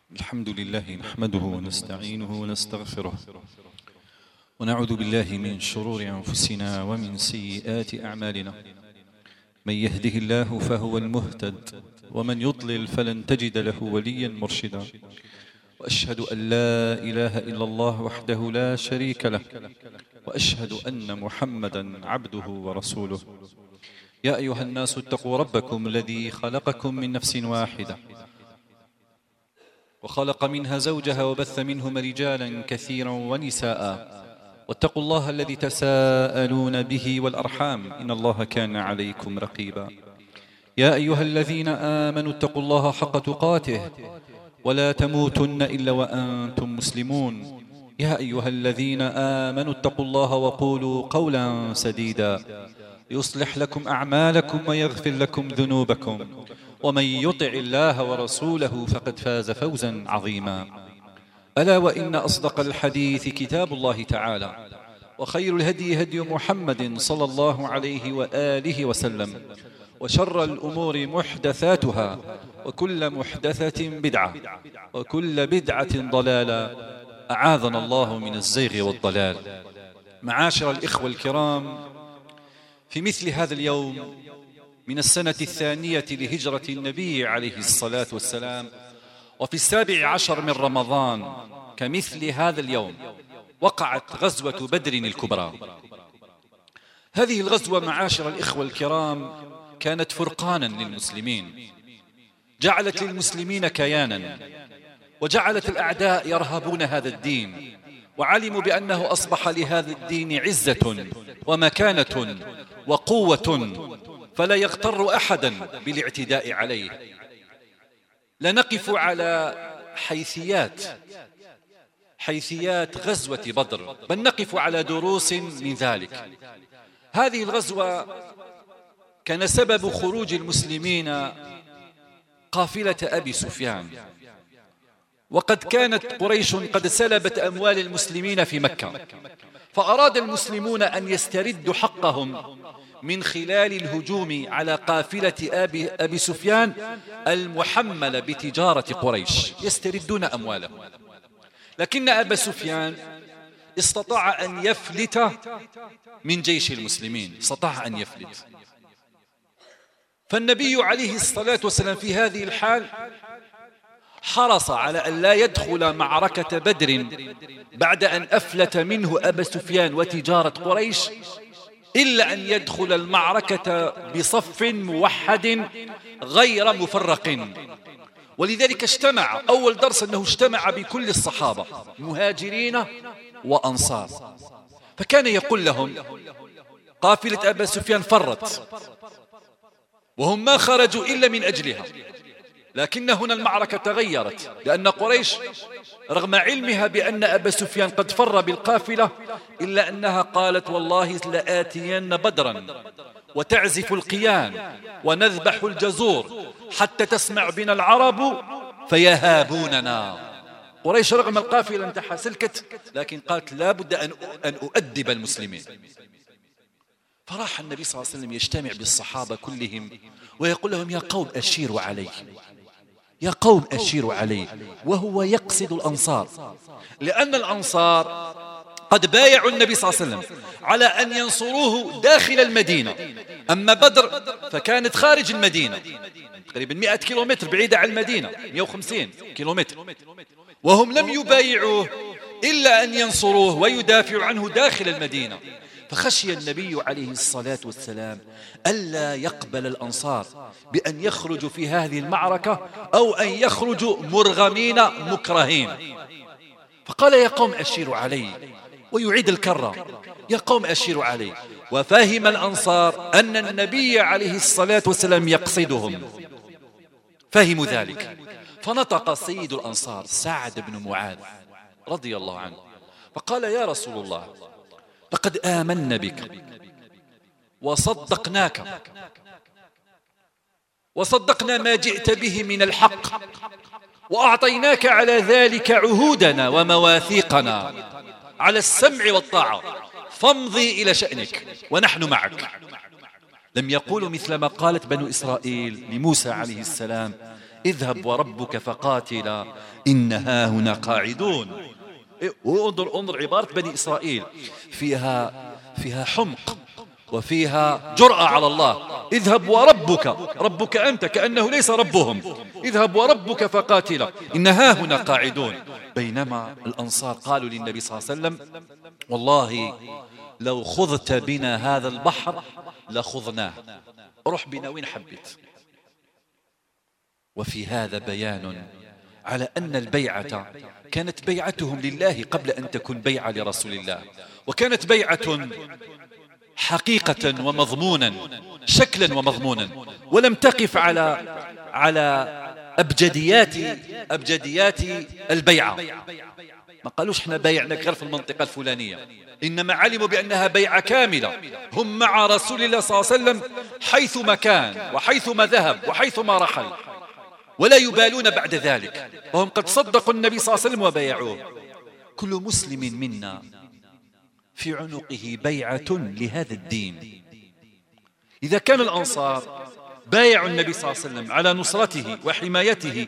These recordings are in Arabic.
الحمد لله نحمده ونستعينه ونستغفره ونعوذ بالله من شرور أنفسنا ومن سيئات أعمالنا. من يهده الله فهو المهتد ومن يضلل فلن تجد له وليا مرشدا. وأشهد أن لا إله إلا الله وحده لا شريك له، وأشهد أن محمدا عبده ورسوله. يا أيها الناس اتقوا ربكم الذي خلقكم من نفس واحدة وخلق منها زوجها وبث منهما رجالا كثيرا ونساء، واتقوا الله الذي تساءلون به والأرحام إن الله كان عليكم رقيبا. يا أيها الذين آمنوا اتقوا الله حق تقاته ولا تموتن إلا وأنتم مسلمون. يا أيها الذين آمنوا اتقوا الله وقولوا قولا سديدا يصلح لكم أعمالكم ويغفر لكم ذنوبكم، ومن يطع الله ورسوله فقد فاز فوزا عظيما. ألا وإن أصدق الحديث كتاب الله تعالى، وخير الهدي هدي محمد صلى الله عليه وآله وسلم، وشر الأمور محدثاتها، وكل محدثة بدعة، وكل بدعة ضلالة. أعاذنا الله من الزيغ والضلال. معاشر الإخوة الكرام، في مثل هذا اليوم من السنة الثانية لهجرة النبي عليه الصلاة والسلام، وفي 17 من رمضان كمثل هذا اليوم، وقعت غزوة بدر الكبرى. هذه الغزوة معاشر الإخوة الكرام كانت فرقانا للمسلمين، جعلت للمسلمين كيانا، وجعلت الأعداء يرهبون هذا الدين، وعلموا بأنه أصبح لهذا الدين عزة ومكانة وقوة، فلا يغتر أحدا بالاعتداء عليه. لا نقف على حيثيات غزوة بدر، بل نقف على دروس من ذلك. هذه الغزوة كان سبب خروج المسلمين قافلة أبي سفيان، وقد كانت قريش قد سلبت أموال المسلمين في مكة، فأراد المسلمون أن يستردوا حقهم من خلال الهجوم على قافلة أبي سفيان المحملة بتجارة قريش، يستردون أموالهم. لكن أبا سفيان استطاع أن يفلت من جيش المسلمين، استطاع أن يفلت. فالنبي عليه الصلاة والسلام في هذه الحال حرص على أن لا يدخل معركة بدر بعد أن أفلت منه أبا سفيان وتجارة قريش، إلا أن يدخل المعركة بصف موحد غير مفرق. ولذلك اجتمع، أول درس أنه اجتمع بكل الصحابة مهاجرين وأنصار، فكان يقول لهم قافلة أبا سفيان فرت، وهم ما خرجوا إلا من أجلها، لكن هنا المعركة تغيرت، لأن قريش رغم علمها بأن أبا سفيان قد فر بالقافلة، إلا أنها قالت والله لآتين بدرا وتعزف القيان ونذبح الجزور حتى تسمع بنا العرب فيهابوننا. قريش رغم القافلة انتحى سلكت، لكن قالت لا بد أن أؤدب المسلمين. فراح النبي صلى الله عليه وسلم يجتمع بالصحابة كلهم ويقول لهم يا قوم أشيروا علي، يا قوم أشيروا علي، وهو يقصد الأنصار، لأن الأنصار قد بايعوا النبي صلى الله عليه وسلم على أن ينصروه داخل المدينة، أما بدر فكانت خارج المدينة تقريبا 100 كيلومتر بعيدة عن المدينة، 150 كيلومتر، وهم لم يبايعوه إلا أن ينصروه ويدافعوا عنه داخل المدينة. فخشي النبي عليه الصلاة والسلام ألا يقبل الأنصار بأن يخرجوا في هذه المعركة أو أن يخرجوا مرغمين مكرهين، فقال يا قوم أشيروا علي، ويعيد الكرة يا قوم أشيروا علي. وفهم الأنصار أن النبي عليه الصلاة والسلام يقصدهم، فهموا ذلك. فنطق سيد الأنصار سعد بن معاذ رضي الله عنه فقال يا رسول الله لقد آمنا بك وصدقنا ما جئت به من الحق، وأعطيناك على ذلك عهودنا ومواثيقنا على السمع والطاعة، فامضي إلى شأنك ونحن معك. لم يقولوا مثل ما قالت بنو إسرائيل لموسى عليه السلام اذهب وربك فقاتلا إن هاهنا قاعدون. انظر عبارة بني إسرائيل فيها حمق وفيها جرأة على الله. اذهب وربك، ربك أنت، كأنه ليس ربهم. اذهب وربك فقاتلا إن هاهنا قاعدون. بينما الأنصار قالوا للنبي صلى الله عليه وسلم والله لو خضت بنا هذا البحر لخضناه، روح بنا وين حبيت. وفي هذا بيان على أن البيعة كانت بيعتهم لله قبل أن تكون بيعة لرسول الله، وكانت بيعة حقيقة ومضمونا، شكلا ومضمونا، ولم تقف على أبجديات البيعة. ما قالوش احنا بايعناك غير في المنطقة الفلانية، إنما علموا بأنها بيعة كاملة. هم مع رسول الله صلى الله عليه وسلم حيثما كان وحيثما ذهب وحيثما رحل، ولا يبالون بعد ذلك، وهم قد صدقوا النبي صلى الله عليه وسلم وبايعوه. كل مسلم منا في عنقه بيعة لهذا الدين. إذا كان الأنصار بايعوا النبي صلى الله عليه وسلم على نصرته وحمايته،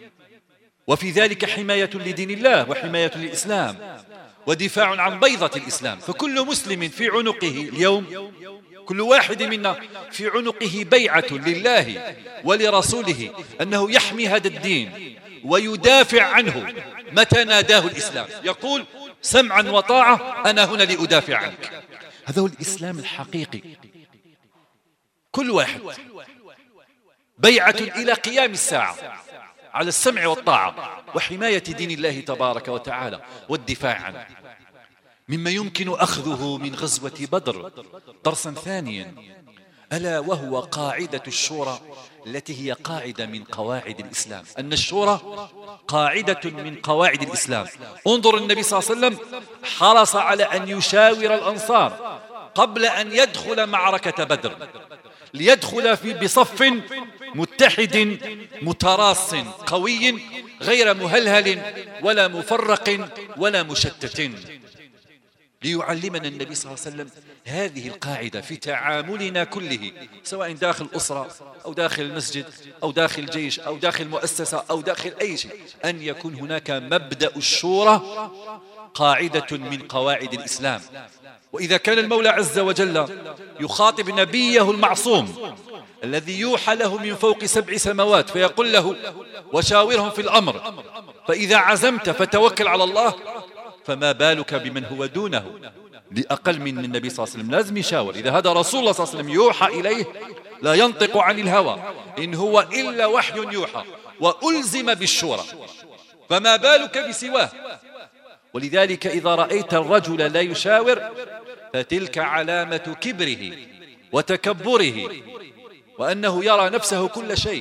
وفي ذلك حماية لدين الله وحماية للإسلام ودفاع عن بيضة الإسلام، فكل مسلم في عنقه اليوم، كل واحد منا في عنقه بيعة لله ولرسوله أنه يحمي هذا الدين ويدافع عنه متى ناداه الإسلام، يقول سمعا وطاعة أنا هنا لأدافع عنك. هذا هو الإسلام الحقيقي. كل واحد بيعة إلى قيام الساعة على السمع والطاعة وحماية دين الله تبارك وتعالى والدفاع عنه. مما يمكن أخذه من غزوة بدر درسا ثانيا، ألا وهو قاعدة الشورى التي هي قاعدة من قواعد الإسلام. أن الشورى قاعدة من قواعد الإسلام. انظر النبي صلى الله عليه وسلم حرص على أن يشاور الأنصار قبل أن يدخل معركة بدر، ليدخل بصف متحد متراص قوي غير مهلهل ولا مفرق ولا مشتت، ليعلمنا النبي صلى الله عليه وسلم هذه القاعدة في تعاملنا كله، سواء داخل الأسرة أو داخل المسجد أو داخل الجيش أو داخل مؤسسة أو داخل أي شيء، أن يكون هناك مبدأ الشورى قاعدة من قواعد الإسلام. وإذا كان المولى عز وجل يخاطب نبيه المعصوم الذي يوحى له من فوق 7 سماوات فيقول له وشاورهم في الأمر فإذا عزمت فتوكل على الله، فما بالك بمن هو دونه لأقل من النبي صلى الله عليه وسلم؟ لازم يشاور. إذا هذا رسول الله صلى الله عليه وسلم يوحى إليه لا ينطق عن الهوى إن هو إلا وحي يوحى وألزم بالشورى، فما بالك بسواه. ولذلك إذا رأيت الرجل لا يشاور فتلك علامة كبره وتكبره وأنه يرى نفسه كل شيء.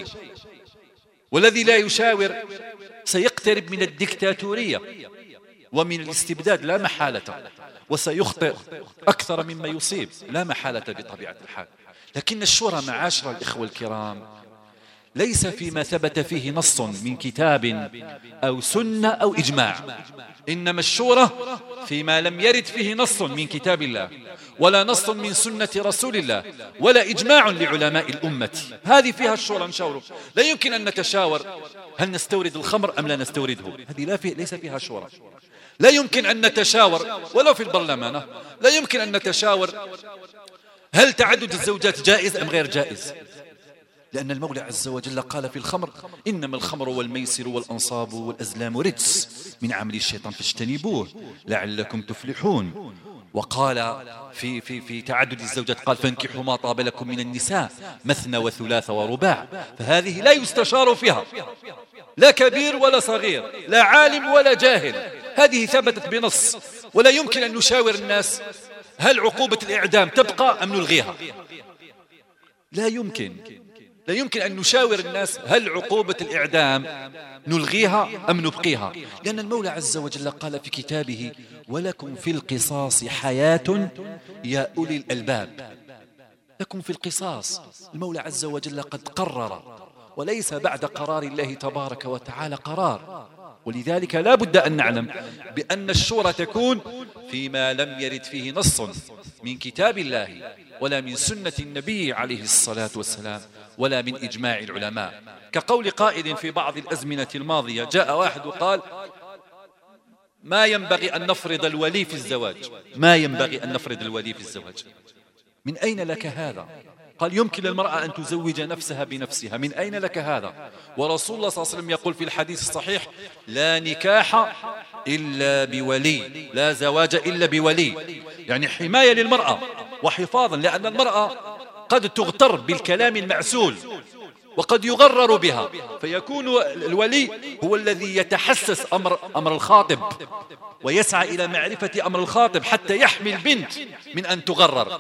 والذي لا يشاور سيقترب من الدكتاتورية ومن الاستبداد لا محالة، وسيخطئ أكثر مما يصيب لا محالة بطبيعة الحال. لكن الشورى معاشر الإخوة الكرام ليس فيما ثبت فيه نص من كتاب أو سنة أو إجماع، إنما الشورى فيما لم يرد فيه نص من كتاب الله ولا نص من سنة رسول الله ولا إجماع لعلماء الأمة. هذه فيها الشورى نشاور. لا يمكن أن نتشاور هل نستورد الخمر أم لا نستورده، هذه ليس فيها شورى. لا يمكن أن نتشاور ولو في البرلمان، لا يمكن أن نتشاور هل تعدد الزوجات جائز أم غير جائز، لأن المولى عز وجل قال في الخمر إنما الخمر والميسر والأنصاب والأزلام رجس من عمل الشيطان فاجتنبوه لعلكم تفلحون. وقال في تعدد الزوجات قال فانكحوا ما طاب لكم من النساء مثنى وثلاث ورباع. فهذه لا يستشار فيها لا كبير ولا صغير لا عالم ولا جاهل، هذه ثبتت بنص. ولا يمكن أن نشاور الناس هل عقوبة الإعدام تبقى أم نلغيها، لا يمكن أن نشاور الناس هل عقوبة الإعدام نلغيها أم نبقيها، لأن المولى عز وجل قال في كتابه ولكم في القصاص حياة يا أولي الألباب. لكم في القصاص، المولى عز وجل قد قرر وليس بعد قرار الله تبارك وتعالى قرار. ولذلك لا بد أن نعلم بأن الشورى تكون فيما لم يرد فيه نص من كتاب الله ولا من سنة النبي عليه الصلاة والسلام ولا من إجماع العلماء. كقول قائل في بعض الأزمنة الماضية، جاء واحد وقال: ما ينبغي أن نفرض الولي في الزواج، ما ينبغي أن نفرض الولي في الزواج. من أين لك هذا؟ قال: يمكن للمرأة أن تزوج نفسها بنفسها. من أين لك هذا؟ ورسول الله صلى الله عليه وسلم يقول في الحديث الصحيح: لا نكاح إلا بولي، لا زواج إلا بولي. يعني حماية للمرأة وحفاظا، لأن المرأة قد تغتر بالكلام المعسول وقد يغرر بها، فيكون الولي هو الذي يتحسس أمر الخاطب ويسعى إلى معرفة أمر الخاطب حتى يحمي البنت من أن تغرر.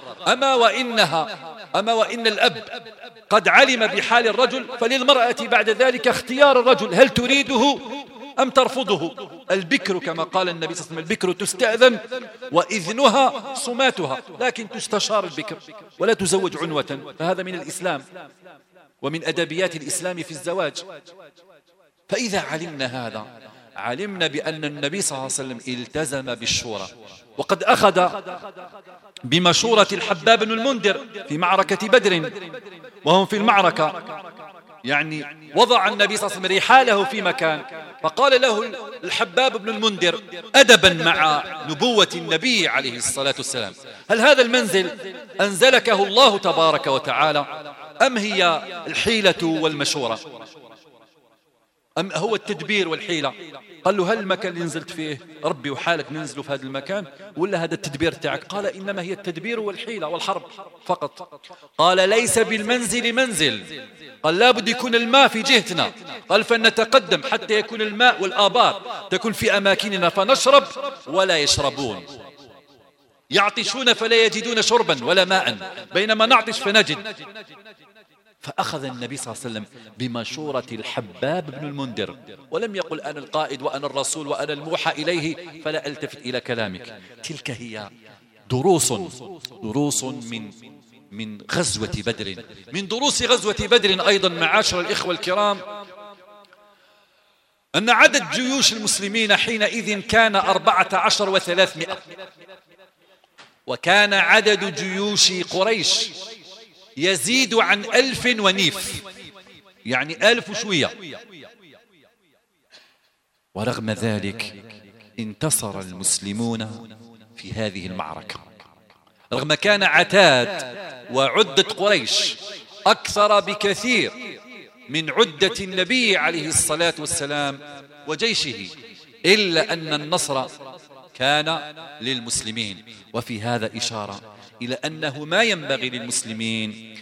أما وإن الأب قد علم بحال الرجل، فللمرأة بعد ذلك اختيار الرجل، هل تريده أم ترفضه. البكر كما قال النبي صلى الله عليه وسلم: البكر تستأذن وإذنها صماتها، لكن تستشار البكر ولا تزوج عنوة. فهذا من الإسلام ومن أدبيات الإسلام في الزواج. فإذا علمنا هذا، علمنا بأن النبي صلى الله عليه وسلم التزم بالشورى، وقد أخذ بمشورة الحباب بن المنذر في معركة بدر، وهم في المعركة يعني وضع النبي صلى الله عليه وسلم رحاله في مكان، فقال له الحباب بن المنذر أدبا مع نبوة النبي عليه الصلاة والسلام: هل هذا المنزل أنزلكه الله تبارك وتعالى أم هي الحيلة والمشورة، أم هو التدبير والحيلة؟ قال له: هل المكان اللي نزلت فيه ربي وحالك ننزلوا في هذا المكان، ولا هذا التدبير تاعك؟ قال: إنما هي التدبير والحيلة والحرب فقط. قال: ليس بالمنزل منزل، قال: لابد يكون الماء في جهتنا، قال: فنتقدم حتى يكون الماء والآبار تكون في أماكننا فنشرب ولا يشربون، يعطشون فلا يجدون شربا ولا ماء، بينما نعطش فنجد. فأخذ النبي صلى الله عليه وسلم بمشورة الحباب بن المنذر، ولم يقل: أنا القائد وأنا الرسول وأنا الموحى إليه فلا ألتفت إلى كلامك. تلك هي دروس من غزوة بدر. من دروس غزوة بدر أيضا معاشر الإخوة الكرام أن عدد جيوش المسلمين حينئذ كان 14,300، وكان عدد جيوش قريش يزيد عن 1000 ونيف، يعني 1000 وشوية. ورغم ذلك انتصر المسلمون في هذه المعركة، رغم كان عتاد وعدة قريش أكثر بكثير من عدة النبي عليه الصلاة والسلام وجيشه، إلا أن النصر كان للمسلمين. وفي هذا إشارة إلى أنه ما ينبغي للمسلمين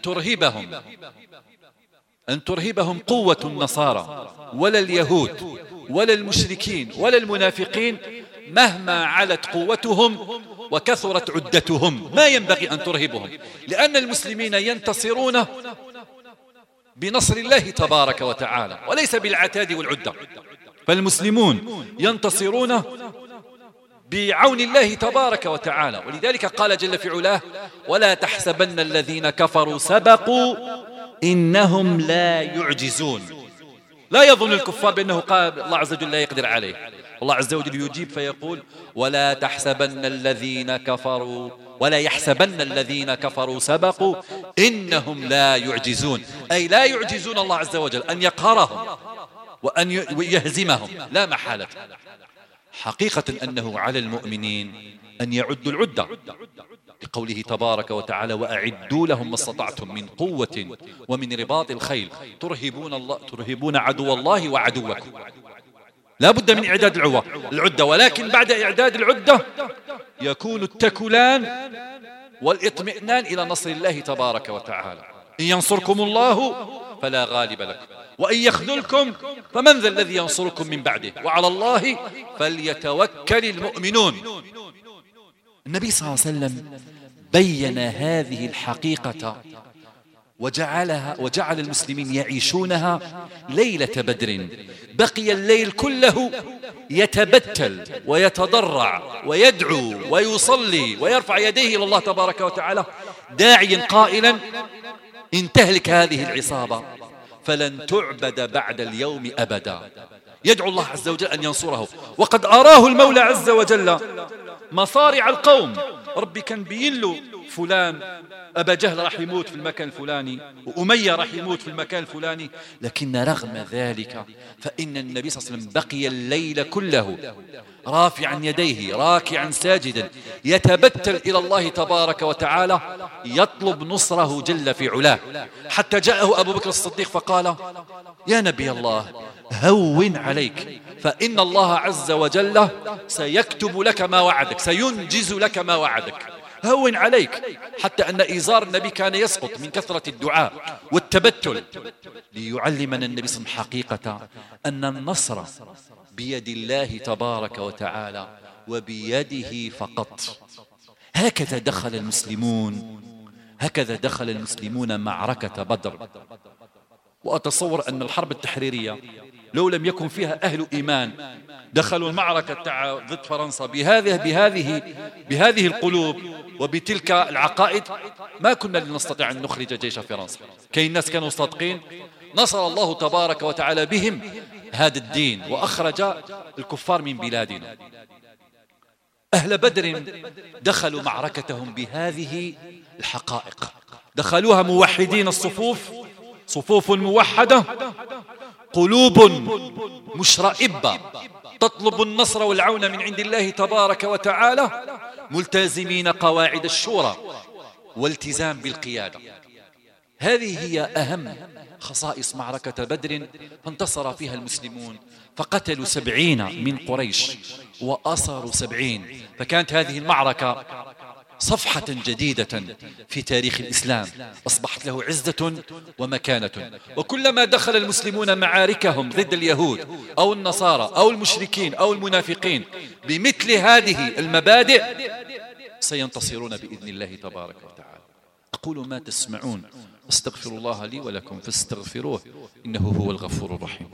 أن ترهبهم قوة النصارى ولا اليهود ولا المشركين ولا المنافقين، مهما علت قوتهم وكثرت عدتهم، ما ينبغي أن ترهبهم، لأن المسلمين ينتصرون بنصر الله تبارك وتعالى وليس بالعتاد والعدة. فالمسلمون ينتصرون بعون الله تبارك وتعالى. ولذلك قال جل في علاه: ولا تحسبن الذين كفروا سبقوا إنهم لا يعجزون. لا يظن الكفار بأنه قال الله عز وجل لا يقدر عليه. الله عز وجل يجيب فيقول: ولا تحسبن الذين كفروا ولا يحسبن الذين كفروا سبقوا إنهم لا يعجزون، أي لا يعجزون الله عز وجل أن يقهرهم وأن يهزمهم لا محالة. حقيقة أنه على المؤمنين أن يعدوا العدة، لقوله تبارك وتعالى: وأعدوا لهم ما استطعتم من قوة ومن رباط الخيل ترهبون عدو الله وعدوكم. لا بد من إعداد العدة، ولكن بعد إعداد العدة يكون التكلان والإطمئنان إلى نصر الله تبارك وتعالى. إن ينصركم الله فلا غالب لكم، وإن يخذلكم فمن ذا الذي ينصركم من بعده، وعلى الله فليتوكل المؤمنون. النبي صلى الله عليه وسلم بين هذه الحقيقة وجعل المسلمين يعيشونها ليلة بدر. بقي الليل كله يتبتل ويتضرع ويدعو ويصلي ويرفع يديه إلى الله تبارك وتعالى، داعيا قائلا: إن تهلك هذه العصابة فلن تعبد بعد اليوم أبدا. يدعو الله عز وجل أن ينصره، وقد أراه المولى عز وجل مصارع القوم. ربي كان بين له فلان أبا جهل راح يموت في المكان الفلاني، وأمية راح يموت في المكان الفلاني، لكن رغم ذلك فإن النبي صلى الله عليه وسلم بقي الليل كله رافعا يديه راكعا ساجدا يتبتل إلى الله تبارك وتعالى يطلب نصره جل في علاه، حتى جاءه أبو بكر الصديق فقال: يا نبي الله هون عليك، فإن الله عز وجل سيكتب لك ما وعدك، سينجز لك ما وعدك، هون عليك. حتى أن إزار النبي كان يسقط من كثرة الدعاء والتبتل، ليعلمنا النبي صلى الله عليه وسلم حقيقة أن النصر بيد الله تبارك وتعالى وبيده فقط. هكذا دخل المسلمون معركة بدر. وأتصور أن الحرب التحريرية لو لم يكن فيها أهل إيمان دخلوا المعركة ضد فرنسا بهذه القلوب وبتلك العقائد، ما كنا لنستطيع أن نخرج جيش فرنسا. كي الناس كانوا صادقين، نصر الله تبارك وتعالى بهم هذا الدين وأخرج الكفار من بلادنا. أهل بدر دخلوا معركتهم بهذه الحقائق، دخلوها موحدين الصفوف، صفوف موحدة، قلوب مشرئبة تطلب النصر والعون من عند الله تبارك وتعالى، ملتزمين قواعد الشورى والتزام بالقيادة. هذه هي أهم خصائص معركة بدر، فانتصر فيها المسلمون، فقتلوا 70 من قريش وأسروا 70. فكانت هذه المعركة صفحة جديدة في تاريخ الإسلام، أصبحت له عزة ومكانة. وكلما دخل المسلمون معاركهم ضد اليهود أو النصارى أو المشركين أو المنافقين بمثل هذه المبادئ سينتصرون بإذن الله تبارك وتعالى. أقول ما تسمعون، أستغفر الله لي ولكم فاستغفروه إنه هو الغفور الرحيم.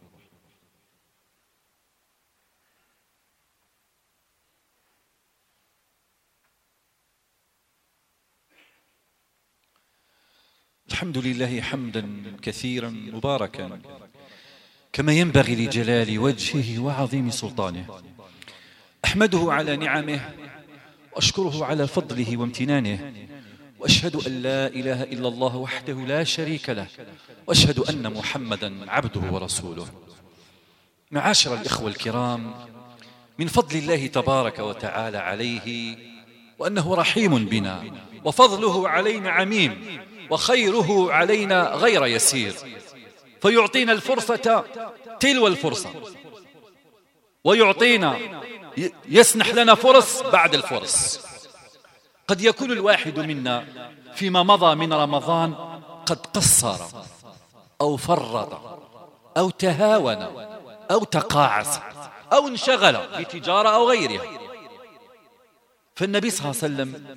الحمد لله حمدا كثيرا مباركا كما ينبغي لجلال وجهه وعظيم سلطانه. أحمده على نعمه وأشكره على فضله وامتنانه، وأشهد أن لا إله إلا الله وحده لا شريك له، وأشهد أن محمدا عبده ورسوله. معاشر الإخوة الكرام، من فضل الله تبارك وتعالى عليه وأنه رحيم بنا، وفضله علينا عميم، وخيره علينا غير يسير، فيعطينا الفرصة تلو الفرصة، ويعطينا يسنح لنا فرص بعد الفرص. قد يكون الواحد منا فيما مضى من رمضان قد قصر أو فرط أو تهاون أو تقاعس أو انشغل بتجارة أو غيرها، فالنبي صلى الله عليه وسلم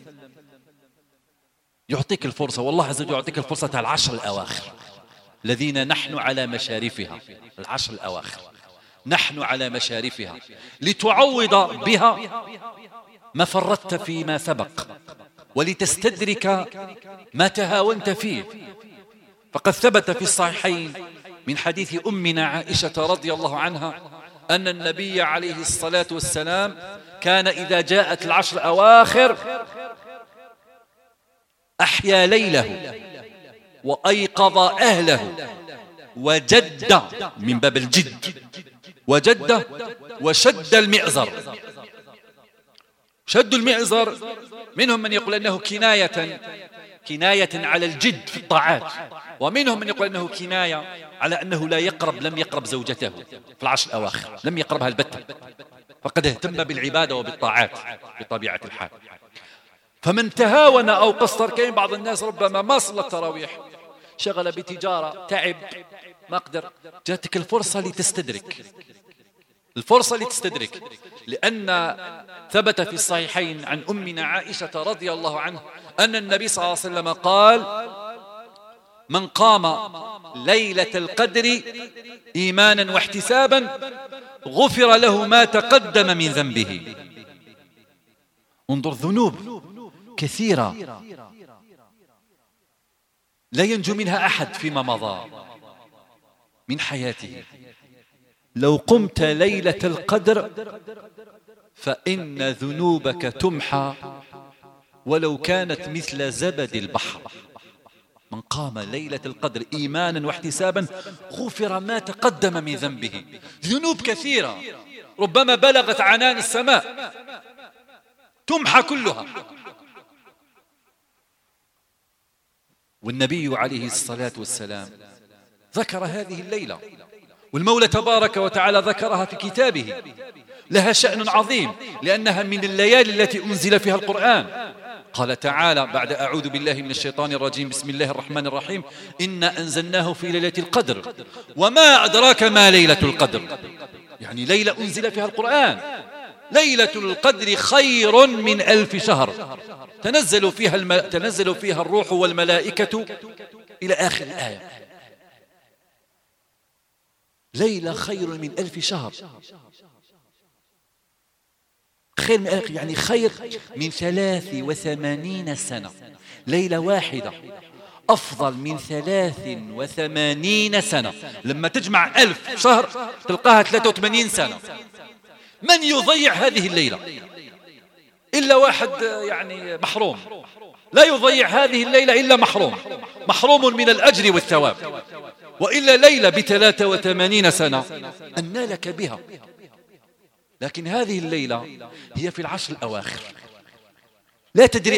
يعطيك الفرصة، والله عز وجل يعطيك الفرصة على العشر الأواخر الذين نحن على مشارفها. العشر الأواخر نحن على مشارفها لتعوض بها ما فرطت فيما سبق، ولتستدرك ما تهاونت فيه. فقد ثبت في الصحيحين من حديث أمنا عائشة رضي الله عنها أن النبي عليه الصلاة والسلام كان إذا جاءت العشر الأواخر أحيا ليله وأيقظ أهله وجد، من باب الجد، وجد وشد المئزر. شد المئزر منهم من يقول أنه كناية على الجد في الطاعات، ومنهم من يقول أنه كناية على أنه لم يقرب زوجته في العشر الأواخر، لم يقربها البتة، فقد اهتم بالعبادة وبالطاعات بطبيعة الحال. فمن تهاون أو قصر، كاين بعض الناس ربما ما صلى التراويح، شغل بتجارة، تعب، ما قدر، جاتك الفرصة لتستدرك، لأن ثبت في الصحيحين عن أمنا عائشة رضي الله عنها أن النبي صلى الله عليه وسلم قال: من قام ليلة القدر إيمانا واحتسابا غفر له ما تقدم من ذنبه. انظر، ذنوب كثيرة لا ينجو منها أحد فيما مضى من حياته. لو قمت ليلة القدر فإن ذنوبك تمحى ولو كانت مثل زبد البحر. من قام ليلة القدر إيمانا واحتسابا غفر ما تقدم من ذنبه. ذنوب كثيرة ربما بلغت عنان السماء تمحى كلها. والنبي عليه الصلاة والسلام ذكر هذه الليلة، والمولى تبارك وتعالى ذكرها في كتابه، لها شأن عظيم لأنها من الليالي التي أنزل فيها القرآن. قال تعالى بعد أعوذ بالله من الشيطان الرجيم بسم الله الرحمن الرحيم إنا أنزلناه في ليلة القدر وما أدراك ما ليلة القدر. يعني ليلة أنزل فيها القرآن. ليلة القدر خير من 1000 شهر تنزل فيها الروح والملائكة إلى آخر الآية. ليلة خير من 1000 شهر. خير من يعني خير من 83 سنة. ليلة واحدة أفضل من 83 سنة. لما تجمع 1000 شهر تلقاها 83 سنة. من يضيع هذه الليلة إلا واحد يعني محروم. لا يضيع هذه الليلة إلا محروم من الأجر والثواب. وإلا ليلة ب83 سنة أن لك بها. لكن هذه الليلة هي في العشر الأواخر. لا تدري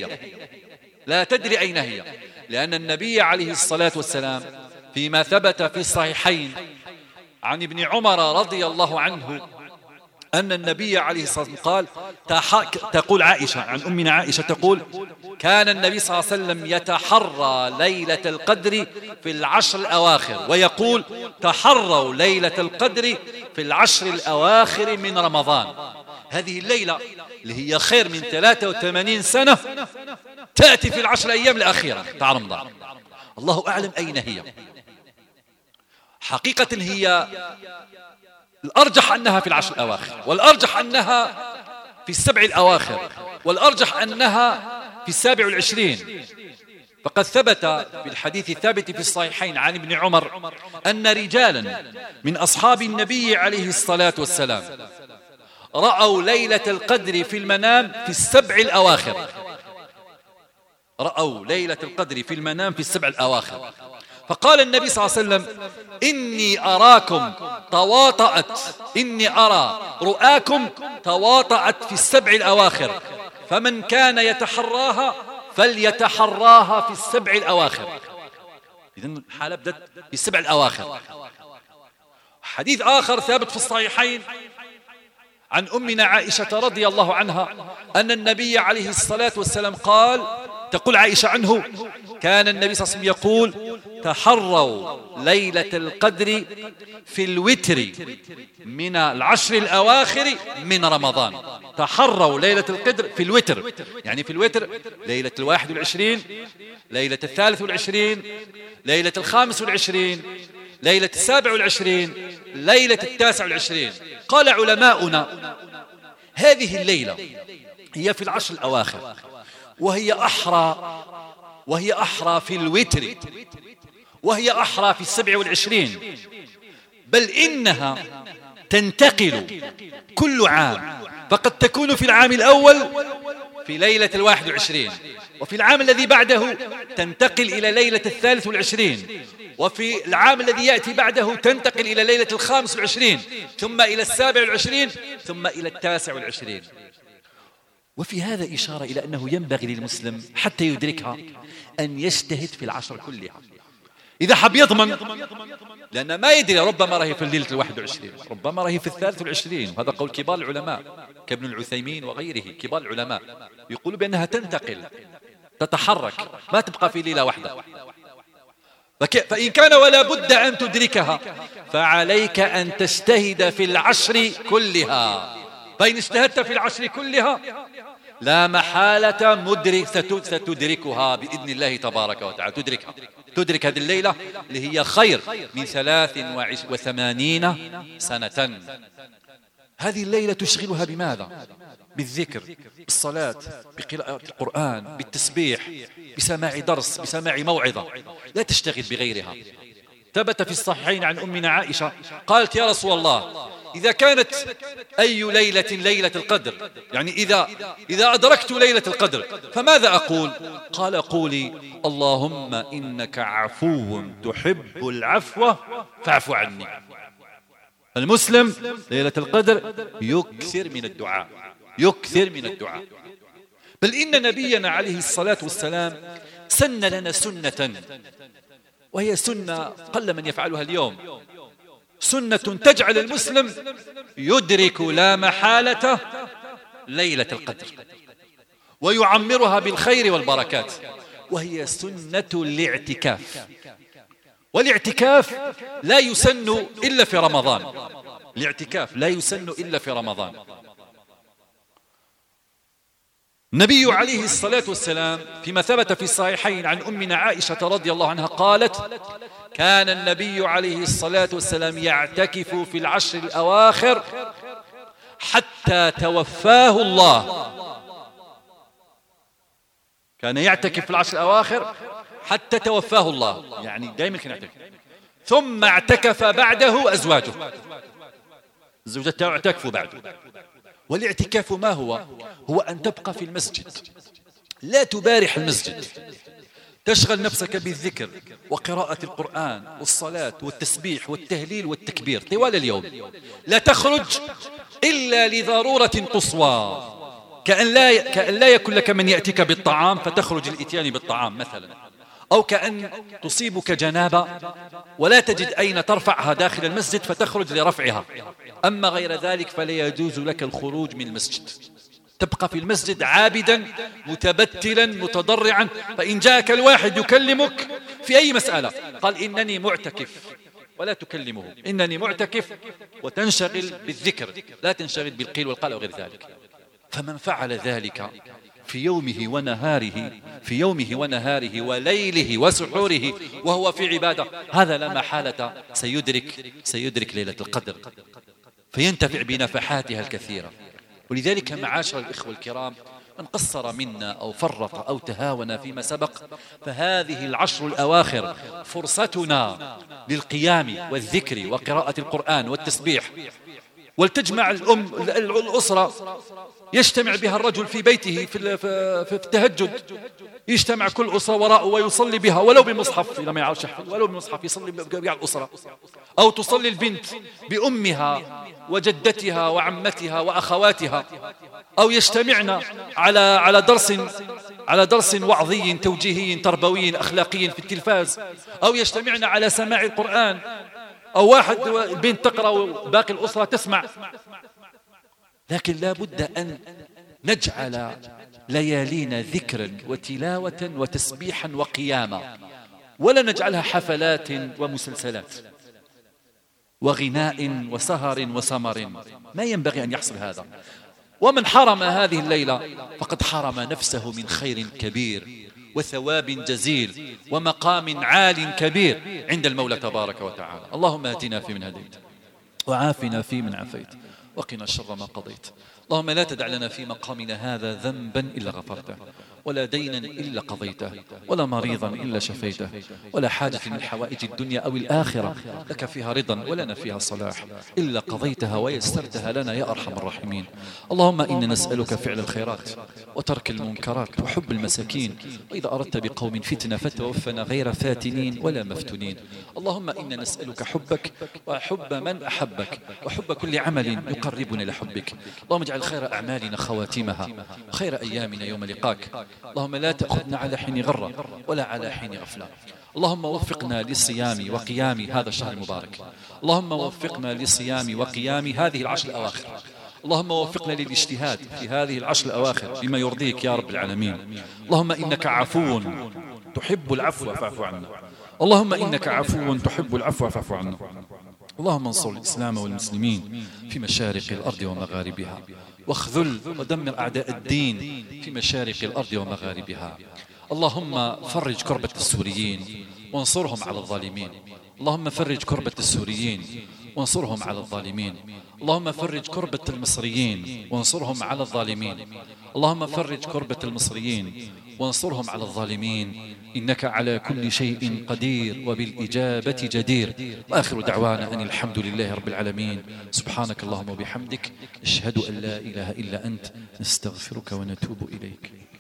أين هي لأن النبي عليه الصلاة والسلام فيما ثبت في الصحيحين عن ابن عمر رضي الله عنه أن النبي عليه الصلاة والسلام قال تقول عائشة عن أمنا عائشة تقول كان النبي صلى الله عليه وسلم يتحرى ليلة القدر في العشر الأواخر ويقول تحروا ليلة القدر في العشر الأواخر من رمضان. هذه الليلة اللي هي خير من 83 سنة تأتي في العشر أيام الأخيرة تاع رمضان. الله أعلم أين هي. حقيقة هي الأرجح أنها في العشر الأواخر، والأرجح أنها في السبع الأواخر، والأرجح أنها في 27. فقد ثبت في الحديث الثابت في الصحيحين عن ابن عمر أن رجالا من أصحاب النبي عليه الصلاة والسلام رأوا ليلة القدر في المنام في السبع الأواخر. رأوا ليلة القدر في المنام في السبع الأواخر. فقال النبي صلى الله عليه وسلم إني أرى رؤاكم تواطأت في السبع الأواخر فمن كان يتحراها فليتحراها في السبع الأواخر. إذن الحالة بدأت في السبع الأواخر. حديث آخر ثابت في الصحيحين عن أمنا عائشة رضي الله عنها أن النبي عليه الصلاة والسلام قال تقول عائشة عنه كان النبي صلى الله عليه وسلم يقول تحروا ليلة القدر في الوتر من العشر الأواخر من رمضان. تحروا ليلة القدر في الوتر، يعني في الوتر ليلة 21، ليلة 23، ليلة 25، ليلة 27، ليلة 29. قال علماؤنا هذه الليلة هي في العشر الأواخر وهي أحرى في الوتر، وهي أحرى في 27، بل إنها تنتقل كل عام. فقد تكون في العام الأول في ليلة 21، وفي العام الذي بعده تنتقل إلى ليلة 23، وفي العام الذي يأتي بعده تنتقل إلى ليلة 25، ثم إلى 27، ثم إلى 29. وفي هذا إشارة إلى أنه ينبغي للمسلم حتى يدركها أن يجتهد في العشر كلها إذا حب يضمن، لأن ما يدري ربما راهي في الليلة 21، ربما راهي في 23. هذا قول كبار العلماء كابن العثيمين وغيره كبار العلماء يقولوا بأنها تنتقل تتحرك ما تبقى في ليلة واحدة. فإن كان ولا بد أن تدركها فعليك أن تجتهد في العشر كلها. فإن اجتهدت في العشر كلها لا محالة ستدركها بإذن الله تبارك وتعالى. تدرك هذه الليلة اللي هي خير من 83 سنة. هذه الليلة تشغلها بماذا؟ بالذكر، بالصلاة، بقراءة القرآن، بالتسبيح، بسماع درس، بسماع موعظة. لا تشتغل بغيرها. ثبت في الصحيحين عن أمنا عائشة قالت يا رسول الله إذا كانت أي ليلة ليلة القدر، يعني إذا أدركت ليلة القدر فماذا أقول؟ قال قولي اللهم إنك عفو تحب العفو فاعف عني. المسلم ليلة القدر يكثر من الدعاء، يكثر من الدعاء. بل إن نبينا عليه الصلاة والسلام سن لنا سنة، وهي سنة قل من يفعلها اليوم، سنة تجعل المسلم يدرك لا محالة ليلة القدر ويعمرها بالخير والبركات، وهي سنة الاعتكاف. والاعتكاف لا يسن إلا في رمضان، الاعتكاف لا يسن إلا في رمضان. النبي عليه الصلاة والسلام فيما ثبت في الصحيحين عن أمنا عائشة رضي الله عنها قالت: كان النبي عليه الصلاة والسلام يعتكف في العشر الأواخر حتى توفاه الله. كان يعتكف في العشر الأواخر حتى توفاه الله، يعني دائما كان يعتكف. ثم اعتكف بعده أزواجه، الزوجات اعتكفوا بعده. والاعتكاف ما هو؟ هو أن تبقى في المسجد، لا تبارح المسجد، تشغل نفسك بالذكر وقراءة القرآن والصلاة والتسبيح والتهليل والتكبير طوال اليوم. لا تخرج إلا لضرورة قصوى، كأن لا يكن لك من يأتيك بالطعام فتخرج الإتيان بالطعام مثلا، أو كأن تصيبك جنابة ولا تجد أين ترفعها داخل المسجد فتخرج لرفعها. أما غير ذلك فلا يجوز لك الخروج من المسجد، تبقى في المسجد عابدا متبتلا متضرعا. فإن جاءك الواحد يكلمك في أي مسألة قال إنني معتكف، ولا تكلمه، إنني معتكف، وتنشغل بالذكر، لا تنشغل بالقيل والقال وغير ذلك. فمن فعل ذلك في يومه ونهاره وليله وسحوره وهو في عبادة، هذا لا محالة سيدرك ليلة القدر، فينتفع بنفحاتها الكثيرة. ولذلك معاشر الإخوة الكرام، من قصر منا أو فرط أو تهاون فيما سبق، فهذه العشر الأواخر فرصتنا للقيام والذكر وقراءة القرآن والتسبيح. ولتجمع الأسرة، يجتمع بها الرجل في بيته في التهجد، يجتمع كل أسرة وراءه ويصلي بها ولو بمصحف، إذا ما يعرفش يحفظ ولو بمصحف يصلي بها الأسرة، أو تصلي البنت بأمها وجدتها وعمتها وأخواتها، أو يجتمعنا على درس وعظي توجيهي تربوي أخلاقي في التلفاز، أو يجتمعنا على سماع القرآن، أو واحد البنت تقرأ وباقي الأسرة تسمع. لكن لا بد أن نجعل ليالينا ذكرا وتلاوة وتسبيحا وقياما، ولا نجعلها حفلات ومسلسلات وغناء وسهر وسمر. ما ينبغي أن يحصل هذا. ومن حرم هذه الليلة فقد حرم نفسه من خير كبير وثواب جزيل ومقام عال كبير عند المولى تبارك وتعالى. اللهم اهدنا فيمن هديت، وعافنا فيمن عافيت، وقنا شر ما قضيت. اللهم لا تدع لنا في مقامنا هذا ذنبا إلا غفرته، ولا دينا إلا قضيته، ولا مريضا إلا شفيته، ولا حاجة من حوائج الدنيا أو الآخرة لك فيها رضا ولنا فيها صلاح إلا قضيتها ويسرتها لنا يا أرحم الراحمين. اللهم إنا نسألك فعل الخيرات وترك المنكرات وحب المساكين، وإذا أردت بقوم فتنة فتوفنا غير فاتنين ولا مفتونين. اللهم إنا نسألك حبك وحب من أحبك وحب كل عمل يقربنا لحبك. اللهم اجعل خير أعمالنا خواتمها وخير أيامنا يوم لقاك. اللهم لا تأخذنا على حين غرة ولا على حين غفلة. اللهم وفقنا للصيام وقيام هذا الشهر المبارك. اللهم وفقنا للصيام وقيام هذه العشر الأواخر. اللهم وفقنا للاجتهاد في هذه العشر الأواخر بما يرضيك يا رب العالمين. اللهم إنك عفو تحب العفو فاعف عنا. اللهم إنك عفو تحب العفو فاعف عنا. اللهم انصر الإسلام والمسلمين في مشارق الأرض ومغاربها، واخذل ودمر أعداء الدين في مشارق الأرض ومغاربها. اللهم فرج كربة السوريين وانصرهم على الظالمين. اللهم فرج كربة السوريين وانصرهم على الظالمين. اللهم فرج كربة المصريين وانصرهم على الظالمين. اللهم فرج كربة المصريين وانصرهم على الظالمين، إنك على كل شيء قدير وبالإجابة جدير. وآخر دعوانا أن الحمد لله رب العالمين. سبحانك اللهم وبحمدك، أشهد أن لا إله إلا أنت، نستغفرك ونتوب إليك.